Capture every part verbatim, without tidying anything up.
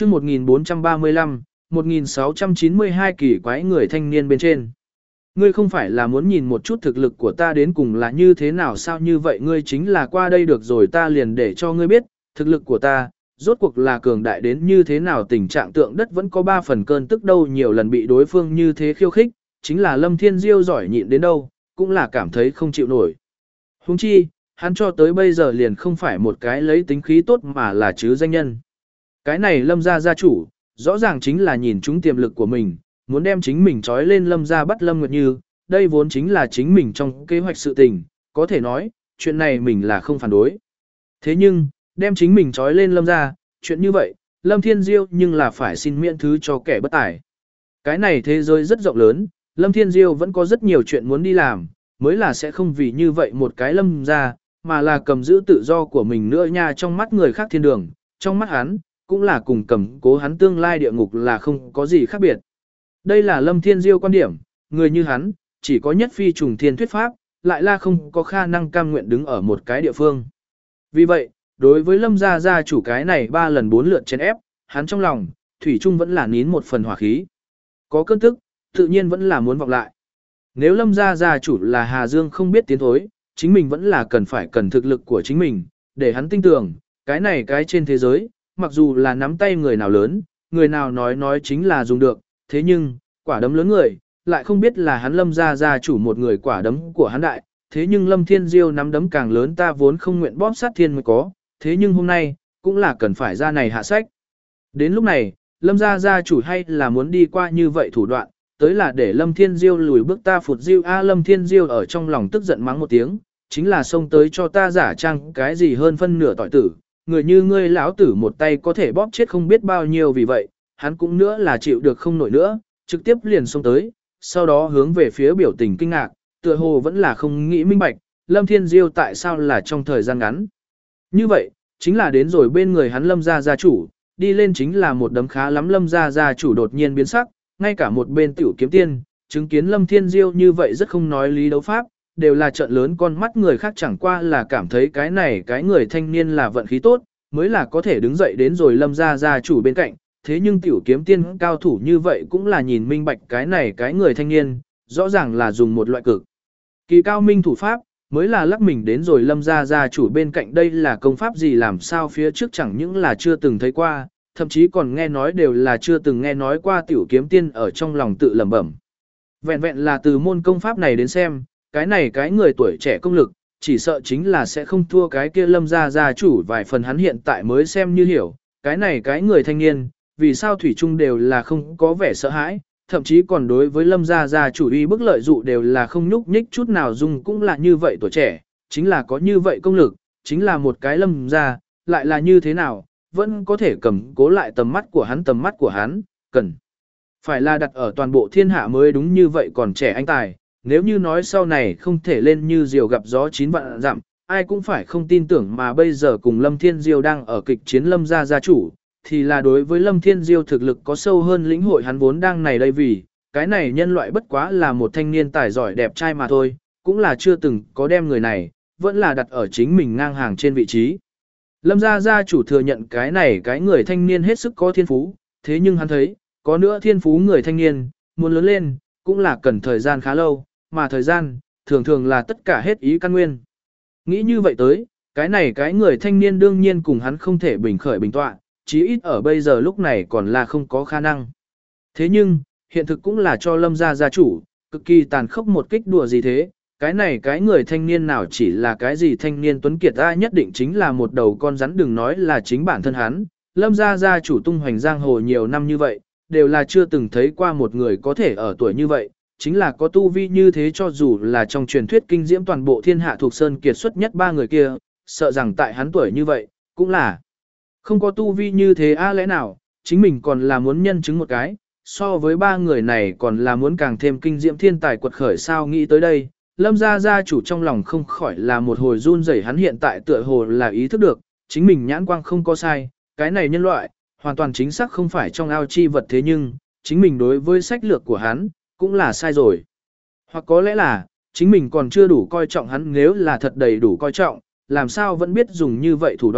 chương một nghìn bốn trăm ba mươi lăm, một nghìn sáu trăm chín mươi hai kỳ quái người thanh niên bên trên. Ngươi không phải là muốn nhìn một chút thực lực của ta đến cùng là như thế nào sao, như vậy ngươi chính là qua đây được rồi, ta liền để cho ngươi biết, thực lực của ta, rốt cuộc là cường đại đến như thế nào. Tình trạng tượng đất vẫn có ba phần cơn tức đâu, nhiều lần bị đối phương như thế khiêu khích, chính là Lâm Thiên Diêu giỏi nhịn đến đâu, cũng là cảm thấy không chịu nổi. Huống chi, hắn cho tới bây giờ liền không phải một cái lấy tính khí tốt mà là chứ danh nhân. Cái này Lâm gia gia chủ, rõ ràng chính là nhìn trúng tiềm lực của mình, muốn đem chính mình trói lên Lâm gia bắt Lâm Nguyệt Như, đây vốn chính là chính mình trong kế hoạch sự tình, có thể nói, chuyện này mình là không phản đối. Thế nhưng, đem chính mình trói lên Lâm gia, chuyện như vậy, Lâm Thiên Diêu nhưng là phải xin miễn thứ cho kẻ bất tài. Cái này thế giới rất rộng lớn, Lâm Thiên Diêu vẫn có rất nhiều chuyện muốn đi làm, mới là sẽ không vì như vậy một cái Lâm gia, mà là cầm giữ tự do của mình nữa nha. Trong mắt người khác thiên đường, trong mắt hắn, cũng là cùng cầm cố hắn tương lai địa ngục là không có gì khác biệt. Đây là Lâm Thiên Diêu quan điểm, người như hắn, chỉ có nhất phi trùng thiên thuyết pháp, lại là không có khả năng cam nguyện đứng ở một cái địa phương. Vì vậy, đối với Lâm gia gia chủ cái này ba lần bốn lượt chèn ép, hắn trong lòng, thủy chung vẫn là nín một phần hỏa khí. Có cơn tức, tự nhiên vẫn là muốn vọng lại. Nếu Lâm gia gia chủ là Hà Dương không biết tiến thối, chính mình vẫn là cần phải cần thực lực của chính mình, để hắn tin tưởng, cái này cái trên thế giới, mặc dù là nắm tay người nào lớn, người nào nói nói chính là dùng được, thế nhưng, quả đấm lớn người, lại không biết là hắn Lâm gia gia chủ một người quả đấm của hắn đại, thế nhưng Lâm Thiên Diêu nắm đấm càng lớn, ta vốn không nguyện bóp sát thiên mới có, thế nhưng hôm nay, cũng là cần phải ra này hạ sách. Đến lúc này, Lâm gia gia chủ hay là muốn đi qua như vậy thủ đoạn, tới là để Lâm Thiên Diêu lùi bước ta phụt diêu a. Lâm Thiên Diêu ở trong lòng tức giận mắng một tiếng, chính là xông tới cho ta giả trang cái gì hơn phân nửa tỏi tử, người như ngươi lão tử một tay có thể bóp chết không biết bao nhiêu, vì vậy, hắn cũng nữa là chịu được không nổi nữa, trực tiếp liền xông tới, sau đó hướng về phía biểu tình kinh ngạc, tựa hồ vẫn là không nghĩ minh bạch, Lâm Thiên Diêu tại sao là trong thời gian ngắn. Như vậy, chính là đến rồi bên người hắn Lâm gia gia chủ, đi lên chính là một đấm khá lắm. Lâm gia gia chủ đột nhiên biến sắc, ngay cả một bên tiểu kiếm tiên, chứng kiến Lâm Thiên Diêu như vậy rất không nói lý đấu pháp, đều là trợn lớn con mắt, người khác chẳng qua là cảm thấy cái này cái người thanh niên là vận khí tốt, mới là có thể đứng dậy đến rồi Lâm gia gia chủ bên cạnh, thế nhưng tiểu kiếm tiên cao thủ như vậy cũng là nhìn minh bạch cái này cái người thanh niên, rõ ràng là dùng một loại cực kỳ cao minh thủ pháp, mới là lắc mình đến rồi Lâm gia gia chủ bên cạnh. Đây là công pháp gì, làm sao phía trước chẳng những là chưa từng thấy qua, thậm chí còn nghe nói đều là chưa từng nghe nói qua. Tiểu kiếm tiên ở trong lòng tự lẩm bẩm. Vẹn vẹn là từ môn công pháp này đến xem, cái này cái người tuổi trẻ công lực, chỉ sợ chính là sẽ không thua cái kia Lâm gia gia chủ vài phần. Hắn hiện tại mới xem như hiểu, cái này cái người thanh niên, vì sao thủy chung đều là không có vẻ sợ hãi, thậm chí còn đối với Lâm gia gia chủ uy bức lợi dụ đều là không nhúc nhích chút nào. Dung cũng là như vậy, tuổi trẻ, chính là có như vậy công lực, chính là một cái Lâm gia, lại là như thế nào, vẫn có thể cầm cố lại tầm mắt của hắn. Tầm mắt của hắn, cần phải là đặt ở toàn bộ thiên hạ mới đúng, như vậy còn trẻ anh tài, nếu như nói sau này không thể lên như diều gặp gió chín vạn dặm, ai cũng phải không tin tưởng. Mà bây giờ cùng Lâm Thiên Diêu đang ở kịch chiến Lâm gia gia chủ, thì là đối với Lâm Thiên Diêu thực lực có sâu hơn lĩnh hội. Hắn vốn đang này đây vì, cái này nhân loại bất quá là một thanh niên tài giỏi đẹp trai mà thôi, cũng là chưa từng có đem người này, vẫn là đặt ở chính mình ngang hàng trên vị trí. Lâm gia gia chủ thừa nhận cái này cái người thanh niên hết sức có thiên phú, thế nhưng hắn thấy, có nữa thiên phú người thanh niên, muốn lớn lên, cũng là cần thời gian khá lâu, mà thời gian, thường thường là tất cả hết ý căn nguyên. Nghĩ như vậy tới, cái này cái người thanh niên đương nhiên cùng hắn không thể bình khởi bình tọa, chí ít ở bây giờ lúc này còn là không có khả năng. Thế nhưng, hiện thực cũng là cho Lâm gia gia chủ, cực kỳ tàn khốc một kích đùa gì thế, cái này cái người thanh niên nào chỉ là cái gì thanh niên tuấn kiệt, ta nhất định chính là một đầu con rắn, đừng nói là chính bản thân hắn. Lâm gia gia chủ tung hoành giang hồ nhiều năm như vậy, đều là chưa từng thấy qua một người có thể ở tuổi như vậy, chính là có tu vi như thế, cho dù là trong truyền thuyết kinh diễm toàn bộ thiên hạ thuộc sơn kiệt xuất nhất ba người kia, sợ rằng tại hắn tuổi như vậy, cũng là không có tu vi như thế a. Lẽ nào, chính mình còn là muốn nhân chứng một cái, so với ba người này còn là muốn càng thêm kinh diễm thiên tài quật khởi sao? Nghĩ tới đây, Lâm gia gia chủ trong lòng không khỏi là một hồi run rẩy. Hắn hiện tại tựa hồ là ý thức được, chính mình nhãn quang không có sai, cái này nhân loại, hoàn toàn chính xác không phải trong ao chi vật, thế nhưng, chính mình đối với sách lược của hắn, cũng là sai rồi. Hoặc có lẽ là, chính mình còn chưa đủ coi trọng hắn, nếu là thật đầy đủ coi trọng, làm sao vẫn biết dùng như vậy thủ đoạn,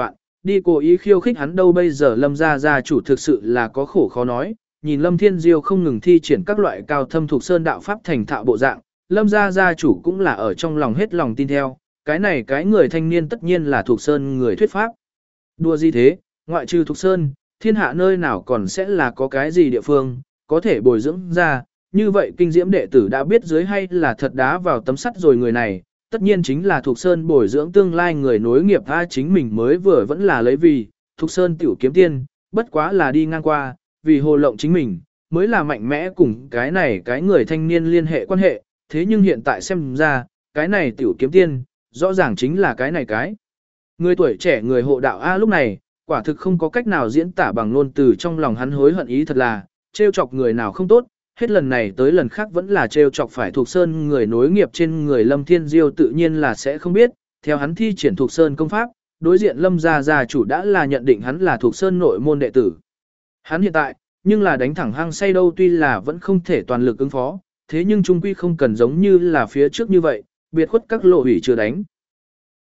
đi cố ý khiêu khích hắn đâu bây giờ Lâm gia gia chủ thực sự là có khổ khó nói, nhìn Lâm Thiên Diêu không ngừng thi triển các loại cao thâm thuộc sơn đạo pháp thành thạo bộ dạng, Lâm gia gia chủ cũng là ở trong lòng hết lòng tin theo, cái này cái người thanh niên tất nhiên là thuộc sơn người thuyết pháp. Đùa gì thế, ngoại trừ thuộc sơn, thiên hạ nơi nào còn sẽ là có cái gì địa phương, có thể bồi dưỡng ra, như vậy kinh diễm đệ tử đã biết dưới hay là thật đá vào tấm sắt rồi người này, tất nhiên chính là thuộc sơn bồi dưỡng tương lai người nối nghiệp a chính mình mới vừa vẫn là lấy vì, thuộc sơn tiểu kiếm tiên, bất quá là đi ngang qua, vì hồ lộng chính mình, mới là mạnh mẽ cùng cái này cái người thanh niên liên hệ quan hệ, thế nhưng hiện tại xem ra, cái này tiểu kiếm tiên, rõ ràng chính là cái này cái. Người tuổi trẻ người hộ đạo A lúc này, quả thực không có cách nào diễn tả bằng ngôn từ trong lòng hắn hối hận ý thật là, trêu chọc người nào không tốt, hết lần này tới lần khác vẫn là trêu chọc phải thuộc sơn người nối nghiệp trên người Lâm Thiên Diêu tự nhiên là sẽ không biết, theo hắn thi triển thuộc sơn công pháp, đối diện Lâm gia gia chủ đã là nhận định hắn là thuộc sơn nội môn đệ tử. Hắn hiện tại, nhưng là đánh thẳng hăng say đâu tuy là vẫn không thể toàn lực ứng phó, thế nhưng trung quy không cần giống như là phía trước như vậy, biệt khuất các lộ hủy chưa đánh,